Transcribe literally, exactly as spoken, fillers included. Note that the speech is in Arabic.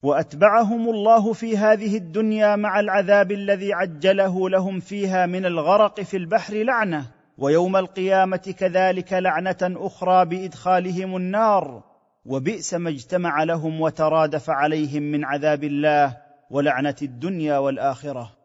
واتبعهم الله في هذه الدنيا مع العذاب الذي عجله لهم فيها من الغرق في البحر لعنه، ويوم القيامه كذلك لعنه اخرى بادخالهم النار، وبئس ما اجتمع لهم وترادف عليهم من عذاب الله ولعنه الدنيا والاخره.